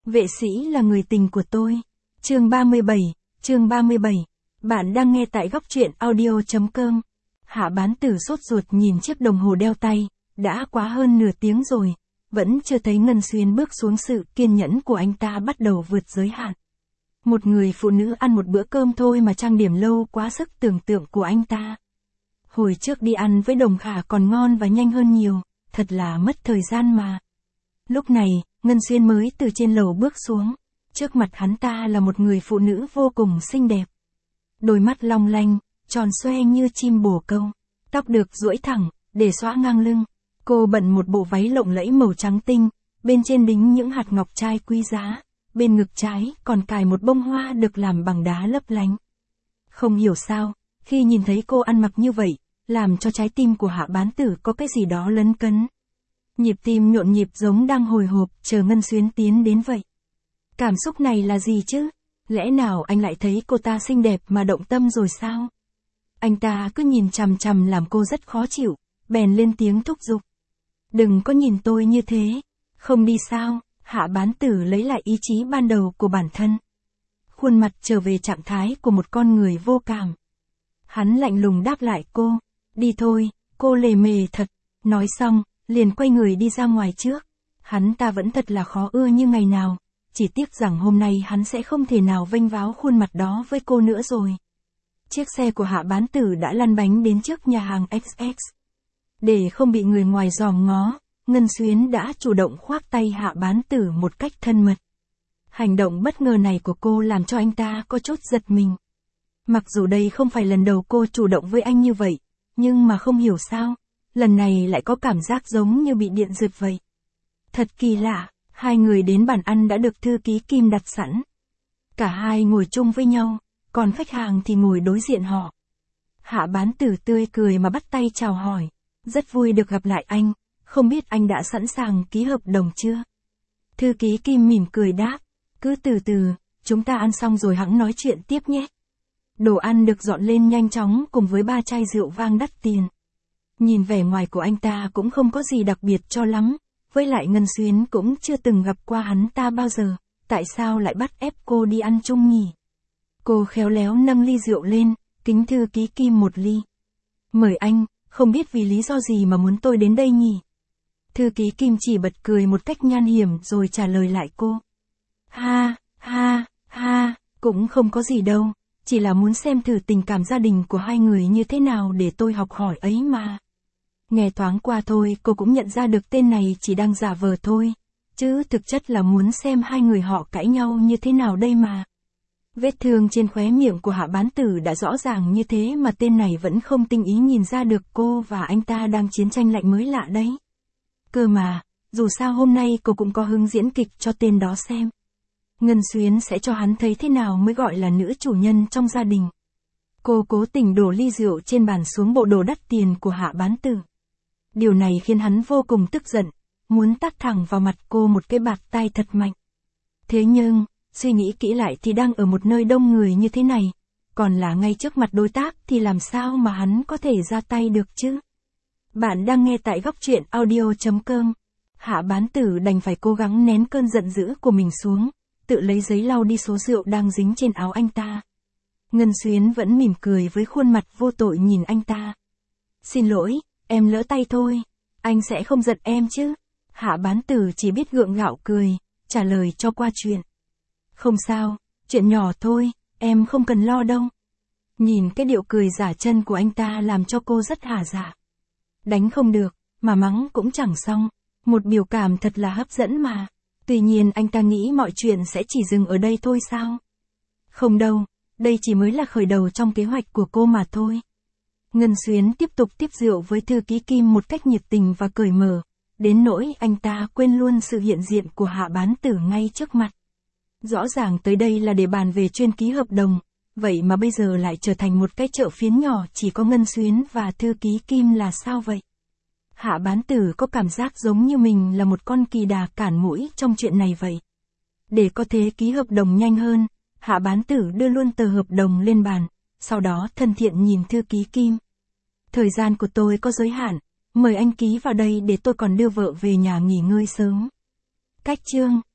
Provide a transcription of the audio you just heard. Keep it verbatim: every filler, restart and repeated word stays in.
Vệ sĩ là người tình của tôi. Chương ba mươi bảy, chương ba mươi bảy. Bạn đang nghe tại góc truyện audio chấm com. Hạ bán tử sốt ruột nhìn chiếc đồng hồ đeo tay, đã quá hơn nửa tiếng rồi, vẫn chưa thấy Ngân Xuyến bước xuống. Sự kiên nhẫn của anh ta bắt đầu vượt giới hạn. Một người phụ nữ ăn một bữa cơm thôi mà trang điểm lâu quá sức tưởng tượng của anh ta. Hồi trước đi ăn với Đồng Khả còn ngon và nhanh hơn nhiều, thật là mất thời gian mà. Lúc này, Ngân Xuyến mới từ trên lầu bước xuống. Trước mặt hắn ta là một người phụ nữ vô cùng xinh đẹp. Đôi mắt long lanh, tròn xoe như chim bồ câu. Tóc được duỗi thẳng, để xõa ngang lưng. Cô bận một bộ váy lộng lẫy màu trắng tinh, bên trên đính những hạt ngọc trai quý giá. Bên ngực trái còn cài một bông hoa được làm bằng đá lấp lánh. Không hiểu sao, khi nhìn thấy cô ăn mặc như vậy, làm cho trái tim của Hạ bán tử có cái gì đó lấn cấn. Nhịp tim nhộn nhịp giống đang hồi hộp chờ Ngân Xuyến tiến đến vậy. Cảm xúc này là gì chứ? Lẽ nào anh lại thấy cô ta xinh đẹp mà động tâm rồi sao? Anh ta cứ nhìn chằm chằm làm cô rất khó chịu, bèn lên tiếng thúc giục. Đừng có nhìn tôi như thế, không đi sao? Hạ bán tử lấy lại ý chí ban đầu của bản thân. Khuôn mặt trở về trạng thái của một con người vô cảm. Hắn lạnh lùng đáp lại cô, đi thôi, cô lề mề thật. Nói xong, liền quay người đi ra ngoài trước. Hắn ta vẫn thật là khó ưa như ngày nào, chỉ tiếc rằng hôm nay hắn sẽ không thể nào vênh váo khuôn mặt đó với cô nữa rồi. Chiếc xe của Hạ bán tử đã lăn bánh đến trước nhà hàng ích ích. Để không bị người ngoài dòm ngó, Ngân Xuyến đã chủ động khoác tay Hạ bán tử một cách thân mật. Hành động bất ngờ này của cô làm cho anh ta có chút giật mình. Mặc dù đây không phải lần đầu cô chủ động với anh như vậy, nhưng mà không hiểu sao, lần này lại có cảm giác giống như bị điện giật vậy. Thật kỳ lạ, hai người đến bàn ăn đã được thư ký Kim đặt sẵn. Cả hai ngồi chung với nhau, còn khách hàng thì ngồi đối diện họ. Hạ bán tử tươi cười mà bắt tay chào hỏi, rất vui được gặp lại anh. Không biết anh đã sẵn sàng ký hợp đồng chưa? Thư ký Kim mỉm cười đáp, cứ từ từ, chúng ta ăn xong rồi hẵng nói chuyện tiếp nhé. Đồ ăn được dọn lên nhanh chóng cùng với ba chai rượu vang đắt tiền. Nhìn vẻ ngoài của anh ta cũng không có gì đặc biệt cho lắm, với lại Ngân Xuyến cũng chưa từng gặp qua hắn ta bao giờ, tại sao lại bắt ép cô đi ăn chung nhỉ? Cô khéo léo nâng ly rượu lên, kính thư ký Kim một ly. Mời anh, không biết vì lý do gì mà muốn tôi đến đây nhỉ? Thư ký Kim chỉ bật cười một cách nhan hiểm rồi trả lời lại cô. Ha, ha, ha, cũng không có gì đâu, chỉ là muốn xem thử tình cảm gia đình của hai người như thế nào để tôi học hỏi ấy mà. Nghe thoáng qua thôi cô cũng nhận ra được tên này chỉ đang giả vờ thôi, chứ thực chất là muốn xem hai người họ cãi nhau như thế nào đây mà. Vết thương trên khóe miệng của Hạ bán tử đã rõ ràng như thế mà tên này vẫn không tinh ý nhìn ra được cô và anh ta đang chiến tranh lạnh mới lạ đấy. Cơ mà, dù sao hôm nay cô cũng có hứng diễn kịch cho tên đó xem. Ngân Xuyến sẽ cho hắn thấy thế nào mới gọi là nữ chủ nhân trong gia đình. Cô cố tình đổ ly rượu trên bàn xuống bộ đồ đắt tiền của Hạ bán tử. Điều này khiến hắn vô cùng tức giận, muốn tát thẳng vào mặt cô một cái bạt tai thật mạnh. Thế nhưng, suy nghĩ kỹ lại thì đang ở một nơi đông người như thế này, còn là ngay trước mặt đối tác thì làm sao mà hắn có thể ra tay được chứ? Bạn đang nghe tại góc truyện audio chấm com. Hạ bán tử đành phải cố gắng nén cơn giận dữ của mình xuống, tự lấy giấy lau đi số rượu đang dính trên áo anh ta. Ngân Xuyến vẫn mỉm cười với khuôn mặt vô tội nhìn anh ta. Xin lỗi, em lỡ tay thôi, anh sẽ không giận em chứ? Hạ bán tử chỉ biết gượng gạo cười, trả lời cho qua chuyện. Không sao, chuyện nhỏ thôi, em không cần lo đâu. Nhìn cái điệu cười giả chân của anh ta làm cho cô rất hả dạ. Đánh không được, mà mắng cũng chẳng xong, một biểu cảm thật là hấp dẫn mà. Tuy nhiên anh ta nghĩ mọi chuyện sẽ chỉ dừng ở đây thôi sao? Không đâu, đây chỉ mới là khởi đầu trong kế hoạch của cô mà thôi. Ngân Xuyến tiếp tục tiếp rượu với thư ký Kim một cách nhiệt tình và cởi mở, đến nỗi anh ta quên luôn sự hiện diện của Hạ bán tử ngay trước mặt. Rõ ràng tới đây là để bàn về chuyên ký hợp đồng, vậy mà bây giờ lại trở thành một cái chợ phiến nhỏ chỉ có Ngân Xuyến và thư ký Kim là sao vậy? Hạ bán tử có cảm giác giống như mình là một con kỳ đà cản mũi trong chuyện này vậy. Để có thể ký hợp đồng nhanh hơn, Hạ bán tử đưa luôn tờ hợp đồng lên bàn, sau đó thân thiện nhìn thư ký Kim. Thời gian của tôi có giới hạn, mời anh ký vào đây để tôi còn đưa vợ về nhà nghỉ ngơi sớm. Cách chương